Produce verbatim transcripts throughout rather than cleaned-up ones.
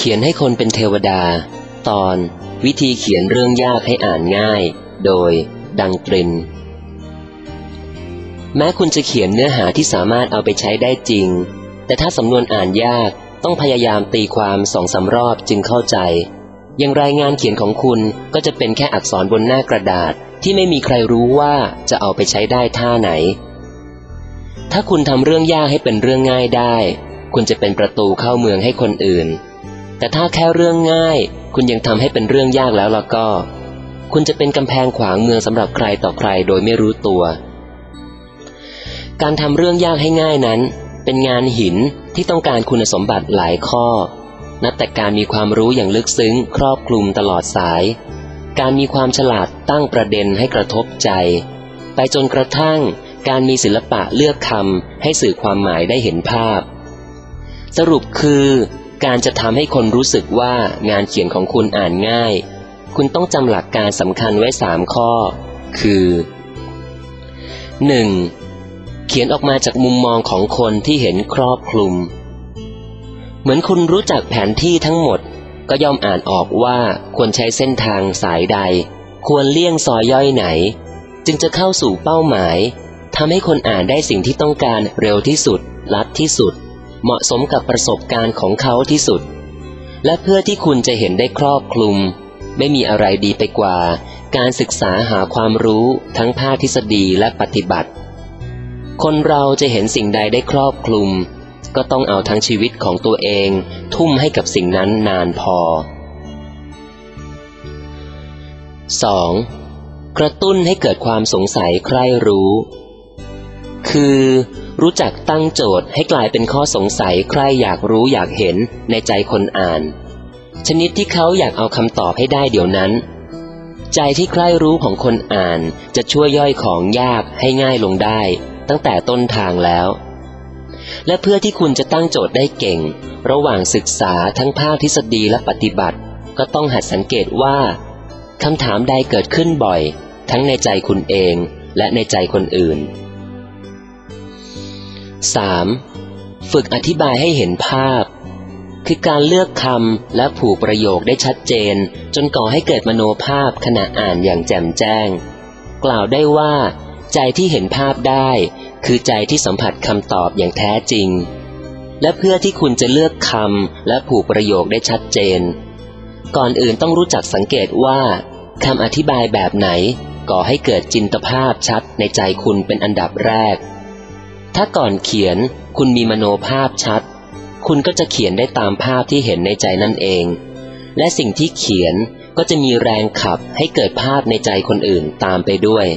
ขียนให้คนเป็นเทวดาตอนวิธีเขียนเรื่องยากให้อ่านง่ายโดยดังตรินแม้คุณจะเขียนเนื้อหาที่สามารถเอาไปใช้ได้จริงแต่ถ้าสำนวนอ่านยากต้องพยายามตีความสองสามรอบจึงเข้าใจอย่างรายงานเขียนของคุณก็จะเป็นแค่อักษรบนหน้ากระดาษที่ไม่มีใครรู้ว่าจะเอาไปใช้ได้ท่าไหนถ้าคุณทำเรื่องยากให้เป็นเรื่องง่ายได้คุณจะเป็นประตูเข้าเมืองให้คนอื่นแต่ถ้าแค่เรื่องง่ายคุณยังทำให้เป็นเรื่องยากแล้วล่ะก็คุณจะเป็นกำแพงขวางเมืองสำหรับใครต่อใครโดยไม่รู้ตัวการทำเรื่องยากให้ง่ายนั้นเป็นงานหินที่ต้องการคุณสมบัติหลายข้อนับแต่การมีความรู้อย่างลึกซึ้งครอบคลุมตลอดสายการมีความฉลาดตั้งประเด็นให้กระทบใจไปจนกระทั่งการมีศิลปะเลือกคำให้สื่อความหมายได้เห็นภาพสรุปคือการจะทำให้คนรู้สึกว่างานเขียนของคุณอ่านง่ายคุณต้องจำหลักการสำคัญไว้สามข้อคือ หนึ่ง. เขียนออกมาจากมุมมองของคนที่เห็นครอบคลุมเหมือนคุณรู้จักแผนที่ทั้งหมดก็ย่อมอ่านออกว่าควรใช้เส้นทางสายใดควรเลี่ยงซอยย่อยไหนจึงจะเข้าสู่เป้าหมายทำให้คนอ่านได้สิ่งที่ต้องการเร็วที่สุดลัดที่สุดเหมาะสมกับประสบการณ์ของเขาที่สุดและเพื่อที่คุณจะเห็นได้ครอบคลุมไม่มีอะไรดีไปกว่าการศึกษาหาความรู้ทั้งภาคทฤษฎีและปฏิบัติคนเราจะเห็นสิ่งใดได้ครอบคลุมก็ต้องเอาทั้งชีวิตของตัวเองทุ่มให้กับสิ่งนั้นนานพอ สอง. กระตุ้นให้เกิดความสงสัยใคร่รู้คือรู้จักตั้งโจทย์ให้กลายเป็นข้อสงสัยใคร่อยากรู้อยากเห็นในใจคนอ่านชนิดที่เขาอยากเอาคำตอบให้ได้เดี๋ยวนั้นใจที่ใคร่รู้ของคนอ่านจะช่วยย่อยของยากให้ง่ายลงได้ตั้งแต่ต้นทางแล้วและเพื่อที่คุณจะตั้งโจทย์ได้เก่งระหว่างศึกษาทั้งภาคทฤษฎีและปฏิบัติก็ต้องหัดสังเกตว่าคำถามใดเกิดขึ้นบ่อยทั้งในใจคุณเองและในใจคนอื่น สาม. ฝึกอธิบายให้เห็นภาพคือการเลือกคำและผูกประโยคได้ชัดเจนจนก่อให้เกิดมโนภาพขณะอ่านอย่างแจ่มแจ้งกล่าวได้ว่าใจที่เห็นภาพได้คือใจที่สัมผัสคำตอบอย่างแท้จริงและเพื่อที่คุณจะเลือกคำและผูกประโยคได้ชัดเจนก่อนอื่นต้องรู้จักสังเกตว่าคำอธิบายแบบไหนก่อให้เกิดจินตภาพชัดในใจคุณเป็นอันดับแรกถ้าก่อนเขียนคุณมีมโนภาพชัดคุณก็จะเขียนได้ตามภาพที่เห็นในใจนั่นเองและสิ่งที่เขียนก็จะมีแรงขับให้เกิดภาพในใจคนอื่นตามไปด้วย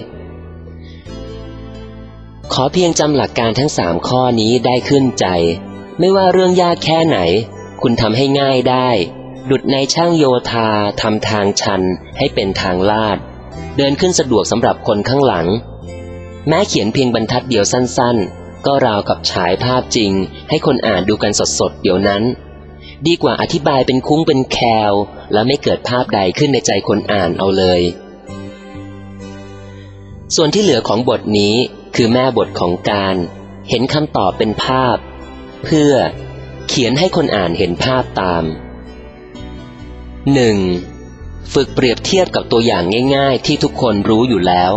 ขอเพียงจำหลักการทั้งสามข้อนี้ได้ขึ้นใจไม่ว่าเรื่องยากแค่ไหนคุณทำให้ง่ายได้ดุจในช่างโยธาทำทางชันให้เป็นทางลาดเดินขึ้นสะดวกสำหรับคนข้างหลังแม้เขียนเพียงบรรทัดเดียวสั้นๆก็ราวกับฉายภาพจริงให้คนอ่านดูกันสดๆเดี๋ยวนั้นดีกว่าอธิบายเป็นคุ้งเป็นแคลและไม่เกิดภาพใดขึ้นในใจคนอ่านเอาเลยส่วนที่เหลือของบทนี้คือแม่บทของการเห็นคำตอบเป็นภาพเพื่อเขียนให้คนอ่านเห็นภาพตาม หนึ่ง. ฝึกเปรียบเทียบกับตัวอย่างง่ายๆที่ทุกคนรู้อยู่แล้ว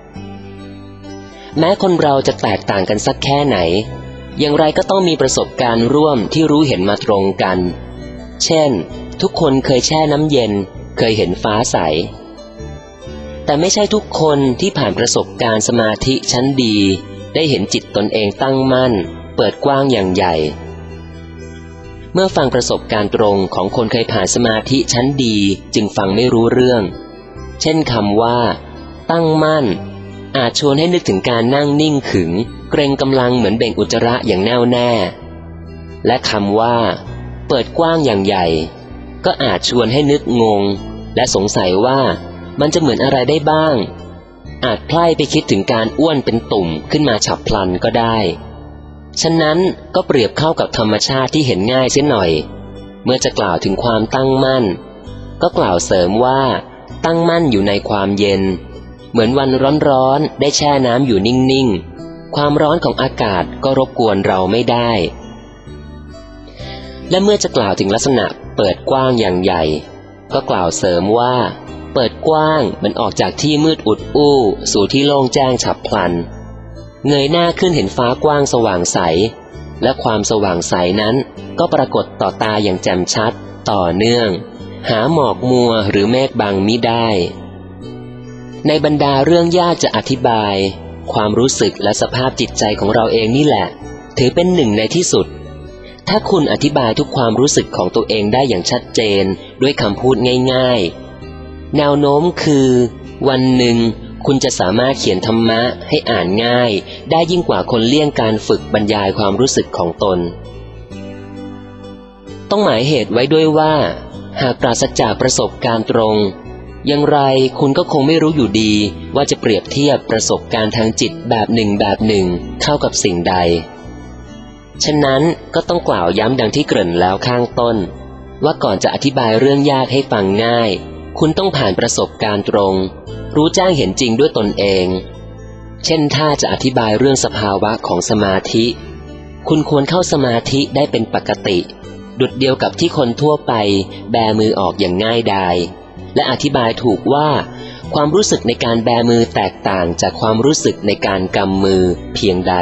แม้คนเราจะแตกต่างกันสักแค่ไหนอย่างไรก็ต้องมีประสบการณ์ร่วมที่รู้เห็นมาตรงกันเช่นทุกคนเคยแช่น้ำเย็นเคยเห็นฟ้าใสแต่ไม่ใช่ทุกคนที่ผ่านประสบการณ์สมาธิชั้นดีได้เห็นจิตตนเองตั้งมั่นเปิดกว้างอย่างใหญ่เมื่อฟังประสบการณ์ตรงของคนเคยผ่านสมาธิชั้นดีจึงฟังไม่รู้เรื่องเช่นคำว่าตั้งมั่นอาจชวนให้นึกถึงการนั่งนิ่งขึงเกรงกำลังเหมือนเบ่งอุจจาระอย่างแน่วแน่และคำว่าเปิดกว้างอย่างใหญ่ก็อาจชวนให้นึกงงและสงสัยว่ามันจะเหมือนอะไรได้บ้างอาจไพล่ไปคิดถึงการอ้วนเป็นตุ่มขึ้นมาฉับพลันก็ได้ฉะนั้นก็เปรียบเข้ากับธรรมชาติที่เห็นง่ายเสียหน่อยเมื่อจะกล่าวถึงความตั้งมั่นก็กล่าวเสริมว่าตั้งมั่นอยู่ในความเย็นเหมือนวันร้อนๆได้แช่น้ำอยู่นิ่งๆความร้อนของอากาศก็รบกวนเราไม่ได้และเมื่อจะกล่าวถึงลักษณะเปิดกว้างอย่างใหญ่ก็กล่าวเสริมว่าเปิดกว้างมันออกจากที่มืดอุดอู้สู่ที่โล่งแจ้งฉับพลันเงยหน้าขึ้นเห็นฟ้ากว้างสว่างใสและความสว่างใสนั้นก็ปรากฏต่อตาอย่างแจ่มชัดต่อเนื่องหาหมอกมัวหรือเมฆบังมิได้ในบรรดาเรื่องยากจะอธิบายความรู้สึกและสภาพจิตใจของเราเองนี่แหละถือเป็นหนึ่งในที่สุดถ้าคุณอธิบายทุกความรู้สึกของตัวเองได้อย่างชัดเจนด้วยคำพูดง่ายๆแนวโน้มคือวันหนึ่งคุณจะสามารถเขียนธรรมะให้อ่านง่ายได้ยิ่งกว่าคนเลี่ยงการฝึกบรรยายความรู้สึกของตนต้องหมายเหตุไว้ด้วยว่าหากปราศจากประสบการณ์ตรงอย่างไรคุณก็คงไม่รู้อยู่ดีว่าจะเปรียบเทียบประสบการณ์ทางจิตแบบหนึ่งแบบหนึ่งเข้ากับสิ่งใดฉะนั้นก็ต้องกล่าวย้ำดังที่เกริ่นแล้วข้างต้นว่าก่อนจะอธิบายเรื่องยากให้ฟังง่ายคุณต้องผ่านประสบการณ์ตรงรู้แจ้งเห็นจริงด้วยตนเองเช่นถ้าจะอธิบายเรื่องสภาวะของสมาธิคุณควรเข้าสมาธิได้เป็นปกติดุจเดียวกับที่คนทั่วไปแบมือออกอย่างง่ายดายและอธิบายถูกว่าความรู้สึกในการแบมือแตกต่างจากความรู้สึกในการกำมือเพียงใด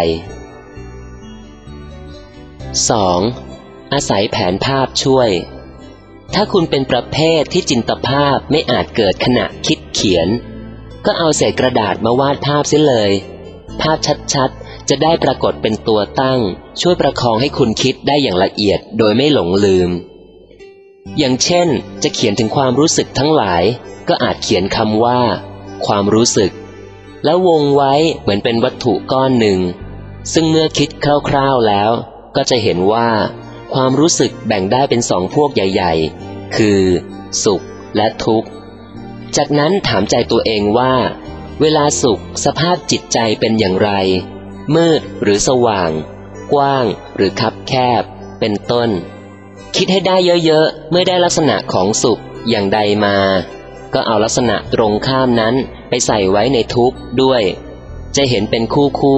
สอง อาศัยแผนภาพช่วยถ้าคุณเป็นประเภทที่จินตภาพไม่อาจเกิดขณะคิดเขียนก็เอาเศษกระดาษมาวาดภาพเสียเลยภาพชัดๆจะได้ปรากฏเป็นตัวตั้งช่วยประคองให้คุณคิดได้อย่างละเอียดโดยไม่หลงลืมอย่างเช่นจะเขียนถึงความรู้สึกทั้งหลายก็อาจเขียนคำว่าความรู้สึกแล้ววงไว้เหมือนเป็นวัตถุก้อนหนึ่งซึ่งเมื่อคิดคร่าวๆแล้วก็จะเห็นว่าความรู้สึกแบ่งได้เป็นสองพวกใหญ่ๆคือสุขและทุกข์จากนั้นถามใจตัวเองว่าเวลาสุขสภาพจิตใจเป็นอย่างไรมืดหรือสว่างกว้างหรือคับแคบเป็นต้นคิดให้ได้เยอะๆเมื่อได้ลักษณะของสุขอย่างใดมาก็เอาลักษณะตรงข้ามนั้นไปใส่ไว้ในทุกข์ด้วยจะเห็นเป็นคู่คู่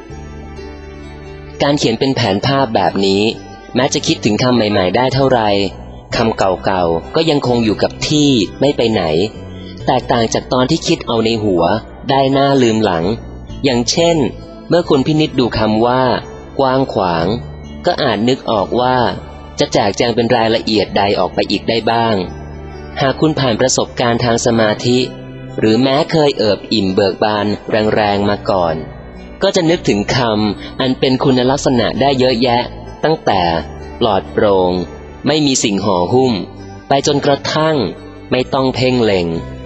การเขียนเป็นแผนภาพแบบนี้แม้จะคิดถึงคำใหม่ๆได้เท่าไรคำเก่าๆก็ยังคงอยู่กับที่ไม่ไปไหนแตกต่างจากตอนที่คิดเอาในหัวได้หน้าลืมหลังอย่างเช่นเมื่อคุณพินิจดูคำว่ากว้างขวางก็อาจนึกออกว่าจะแจกแจงเป็นรายละเอียดใดออกไปอีกได้บ้างหากคุณผ่านประสบการณ์ทางสมาธิหรือแม้เคยเอิบอิ่มเบิกบานแรงๆมาก่อนก็จะนึกถึงคำอันเป็นคุณลักษณะได้เยอะแยะตั้งแต่ปลอดโปร่งไม่มีสิ่งห่อหุ้มไปจนกระทั่งไม่ต้องเพ่งเล็ง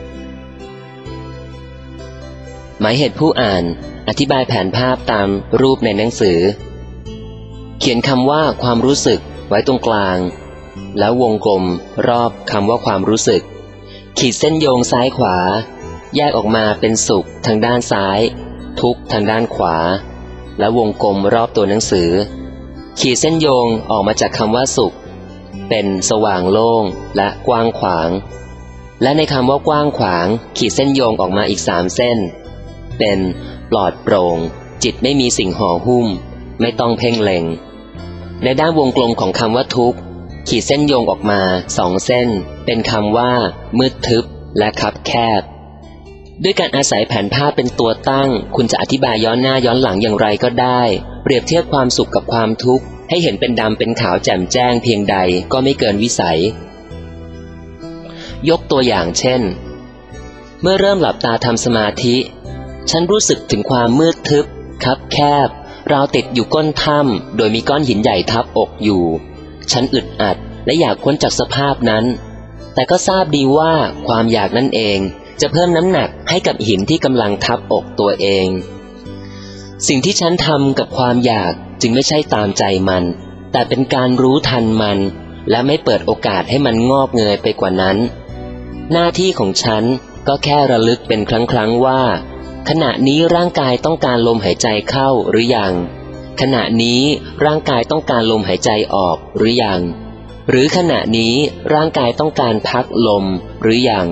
หมายเหตุผู้อ่านอธิบายแผนภาพตามรูปในหนังสือเขียนคำว่าความรู้สึกไว้ตรงกลางแล้ววงกลมรอบคำว่าความรู้สึกขีดเส้นโยงซ้ายขวาแยกออกมาเป็นสุขทางด้านซ้ายทุกข์ทางด้านขวาและวงกลมรอบตัวหนังสือขีดเส้นโยงออกมาจากคำว่าสุขเป็นสว่างโล่งและกว้างขวางและในคำว่ากว้างขวางขีดเส้นโยงออกมาอีกสามเส้นเป็นปลอดโปร่งจิตไม่มีสิ่งห่อหุ้มไม่ต้องเพ่งเล็งในด้านวงกลมของคำว่าทุกข์ขีดเส้นโยงออกมาสองเส้นเป็นคำว่ามืดทึบและคับแคบด้วยการอาศัยแผนภาพเป็นตัวตั้งคุณจะอธิบายย้อนหน้าย้อนหลังอย่างไรก็ได้เปรียบเทียบความสุขกับความทุกข์ให้เห็นเป็นดำเป็นขาวแจ่มแจ้งเพียงใดก็ไม่เกินวิสัยยกตัวอย่างเช่นเมื่อเริ่มหลับตาทำสมาธิฉันรู้สึกถึงความมืดทึบคับแคบราวติดอยู่ก้นถ้ำโดยมีก้อนหินใหญ่ทับอกอยู่ฉันอึดอัดและอยากพ้นจากสภาพนั้นแต่ก็ทราบดีว่าความอยากนั่นเองจะเพิ่มน้ำหนักให้กับหินที่กำลังทับอกตัวเองสิ่งที่ฉันทำกับความอยากจึงไม่ใช่ตามใจมันแต่เป็นการรู้ทันมันและไม่เปิดโอกาสให้มันงอกเงยไปกว่านั้นหน้าที่ของฉันก็แค่ระลึกเป็นครั้งๆว่าขณะนี้ร่างกายต้องการลมหายใจเข้าหรือยังขณะนี้ร่างกายต้องการลมหายใจออกหรือยังหรือขณะนี้ร่างกายต้องการพักลมหรือยัง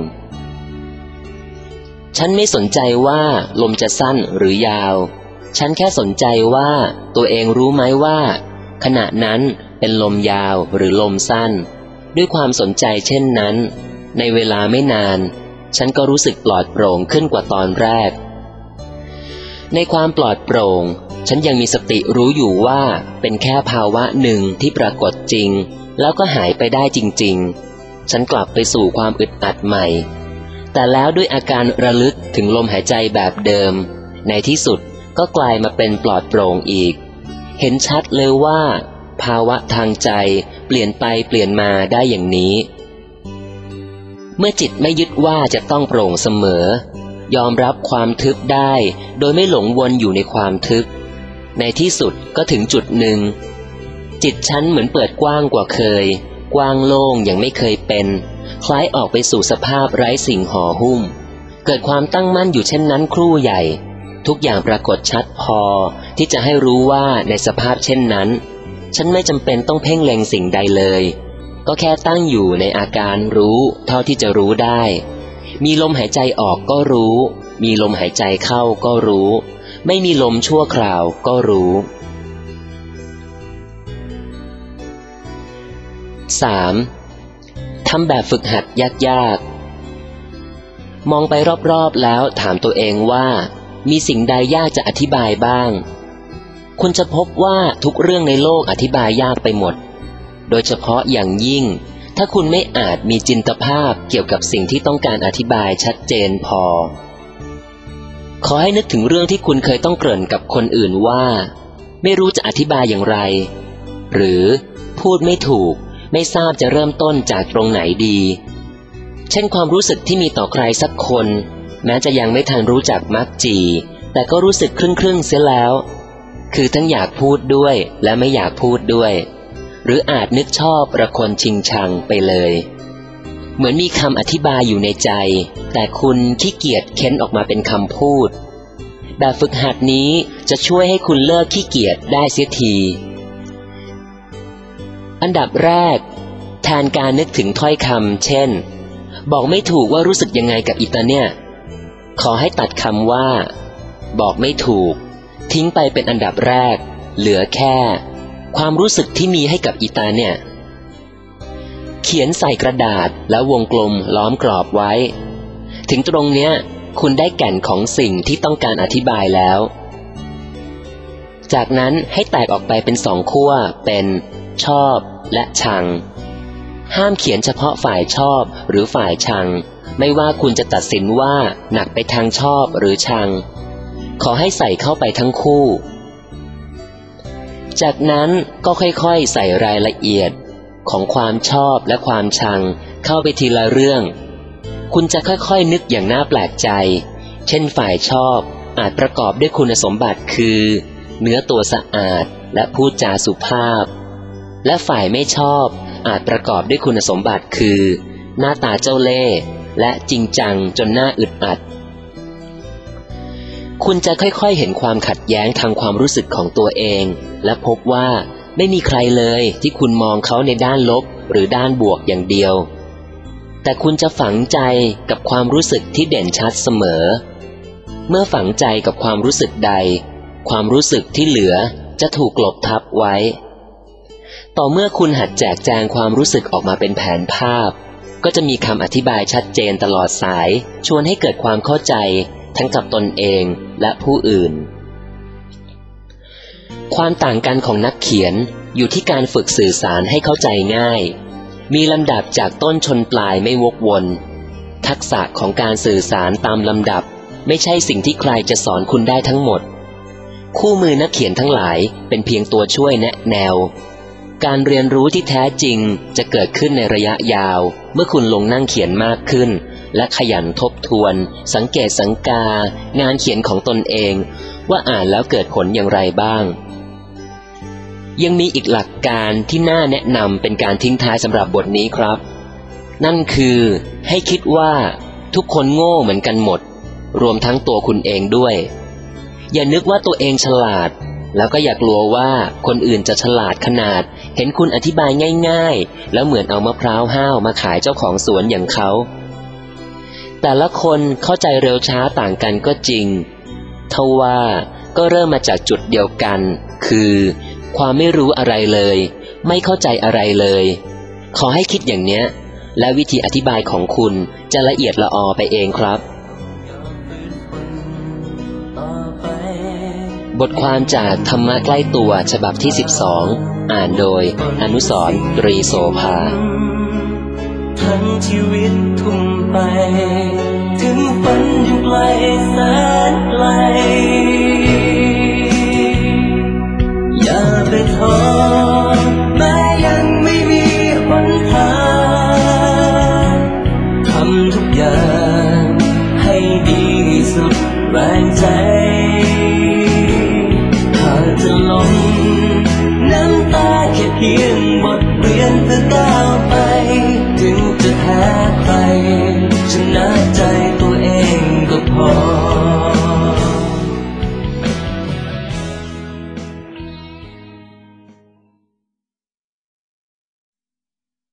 ฉันไม่สนใจว่าลมจะสั้นหรือยาวฉันแค่สนใจว่าตัวเองรู้ไหมว่าขณะนั้นเป็นลมยาวหรือลมสั้นด้วยความสนใจเช่นนั้นในเวลาไม่นานฉันก็รู้สึกปลอดโปร่งขึ้นกว่าตอนแรกในความปลอดโปร่งฉันยังมีสติรู้อยู่ว่าเป็นแค่ภาวะหนึ่งที่ปรากฏจริงแล้วก็หายไปได้จริงๆฉันกลับไปสู่ความอึดอัดใหม่แต่แล้วด้วยอาการระลึกถึงลมหายใจแบบเดิมในที่สุดก็กลายมาเป็นปลอดโปร่งอีกเห็นชัดเลยว่าภาวะทางใจเปลี่ยนไปเปลี่ยนมาได้อย่างนี้เมื่อจิตไม่ยึดว่าจะต้องโปร่งเสมอยอมรับความทึบได้โดยไม่หลงวนอยู่ในความทึบในที่สุดก็ถึงจุดหนึ่งจิตฉันเหมือนเปิดกว้างกว่าเคยกว้างโล่งอย่างไม่เคยเป็นคล้ายออกไปสู่สภาพไร้สิ่งห่อหุ้มเกิดความตั้งมั่นอยู่เช่นนั้นครู่ใหญ่ทุกอย่างปรากฏชัดพอที่จะให้รู้ว่าในสภาพเช่นนั้นฉันไม่จำเป็นต้องเพ่งเล็งสิ่งใดเลยก็แค่ตั้งอยู่ในอาการรู้เท่าที่จะรู้ได้มีลมหายใจออกก็รู้มีลมหายใจเข้าก็รู้ไม่มีลมชั่วคราวก็รู้ สาม ทำแบบฝึกหัดยากๆมองไปรอบๆแล้วถามตัวเองว่ามีสิ่งใดยากจะอธิบายบ้างคุณจะพบว่าทุกเรื่องในโลกอธิบายยากไปหมดโดยเฉพาะอย่างยิ่งถ้าคุณไม่อาจมีจินตภาพเกี่ยวกับสิ่งที่ต้องการอธิบายชัดเจนพอขอให้นึกถึงเรื่องที่คุณเคยต้องเกริ่นกับคนอื่นว่าไม่รู้จะอธิบายอย่างไรหรือพูดไม่ถูกไม่ทราบจะเริ่มต้นจากตรงไหนดีเช่นความรู้สึกที่มีต่อใครสักคนแม้จะยังไม่ทันรู้จักมักจีแต่ก็รู้สึกครึ่งๆเสียแล้วคือทั้งอยากพูดด้วยและไม่อยากพูดด้วยหรืออาจนึกชอบระคนชิงชังไปเลยเหมือนมีคำอธิบายอยู่ในใจแต่คุณขี้เกียจเค้นออกมาเป็นคำพูดแบบฝึกหัดนี้จะช่วยให้คุณเลิกขี้เกียจได้เสียทีอันดับแรกแทนการนึกถึงถ้อยคำเช่นบอกไม่ถูกว่ารู้สึกยังไงกับอีตาเนี่ยขอให้ตัดคำว่าบอกไม่ถูกทิ้งไปเป็นอันดับแรกเหลือแค่ความรู้สึกที่มีให้กับอีตาเนี่ยเขียนใส่กระดาษแล้ววงกลมล้อมกรอบไว้ถึงตรงเนี้ยคุณได้แก่นของสิ่งที่ต้องการอธิบายแล้วจากนั้นให้แตกออกไปเป็นสองขั้วเป็นชอบและชังห้ามเขียนเฉพาะฝ่ายชอบหรือฝ่ายชังไม่ว่าคุณจะตัดสินว่าหนักไปทางชอบหรือชังขอให้ใส่เข้าไปทั้งคู่จากนั้นก็ค่อยๆใส่รายละเอียดของความชอบและความชังเข้าไปทีละเรื่องคุณจะค่อยๆนึกอย่างน่าแปลกใจเช่นฝ่ายชอบอาจประกอบด้วยคุณสมบัติคือเนื้อตัวสะอาดและพูดจาสุภาพและฝ่ายไม่ชอบอาจประกอบด้วยคุณสมบัติคือหน้าตาเจ้าเล่ห์และจริงจังจนน่าอึดอัดคุณจะค่อยๆเห็นความขัดแย้งทางความรู้สึกของตัวเองและพบว่าไม่มีใครเลยที่คุณมองเขาในด้านลบหรือด้านบวกอย่างเดียวแต่คุณจะฝังใจกับความรู้สึกที่เด่นชัดเสมอเมื่อฝังใจกับความรู้สึกใดความรู้สึกที่เหลือจะถูกกลบทับไว้ต่อเมื่อคุณหัดแจกแจงความรู้สึกออกมาเป็นแผนภาพก็จะมีคำอธิบายชัดเจนตลอดสายชวนให้เกิดความเข้าใจทั้งกับตนเองและผู้อื่นความต่างกันของนักเขียนอยู่ที่การฝึกสื่อสารให้เข้าใจง่ายมีลำดับจากต้นชนปลายไม่วกวนทักษะของการสื่อสารตามลำดับไม่ใช่สิ่งที่ใครจะสอนคุณได้ทั้งหมดคู่มือนักเขียนทั้งหลายเป็นเพียงตัวช่วยแนะแนวการเรียนรู้ที่แท้จริงจะเกิดขึ้นในระยะยาวเมื่อคุณลงนั่งเขียนมากขึ้นและขยันทบทวนสังเกตสังกางานเขียนของตนเองว่าอ่านแล้วเกิดผลอย่างไรบ้างยังมีอีกหลักการที่น่าแนะนำเป็นการทิ้งท้ายสำหรับบทนี้ครับนั่นคือให้คิดว่าทุกคนโง่เหมือนกันหมดรวมทั้งตัวคุณเองด้วยอย่านึกว่าตัวเองฉลาดแล้วก็อย่ากลัวว่าคนอื่นจะฉลาดขนาดเห็นคุณอธิบายง่ายๆแล้วเหมือนเอามะพร้าวห้าวมาขายเจ้าของสวนอย่างเขาแต่ละคนเข้าใจเร็วช้าต่างกันก็จริงทว่าก็เริ่มมาจากจุดเดียวกันคือความไม่รู้อะไรเลยไม่เข้าใจอะไรเลยขอให้คิดอย่างเนี้ยและวิธีอธิบายของคุณจะละเอียดละออไปเองครับบทความจากธรรมะใกล้ตัวฉบับที่สิบสองอ่านโดยอนุสรณ์ ตรีโสภาทั้งชีวิตทุ่มไปถึงฝันยังไกลแสนไกลอย่าไปท้อแม้ยังไม่มีหนทางทำทุกอย่างให้ดีสุดแรงใจหากจะลงน้ำตาแค่เพียงบทเรียนเพื่อก้าวไปถึงจะแพ้ใครชนะใจตัวเ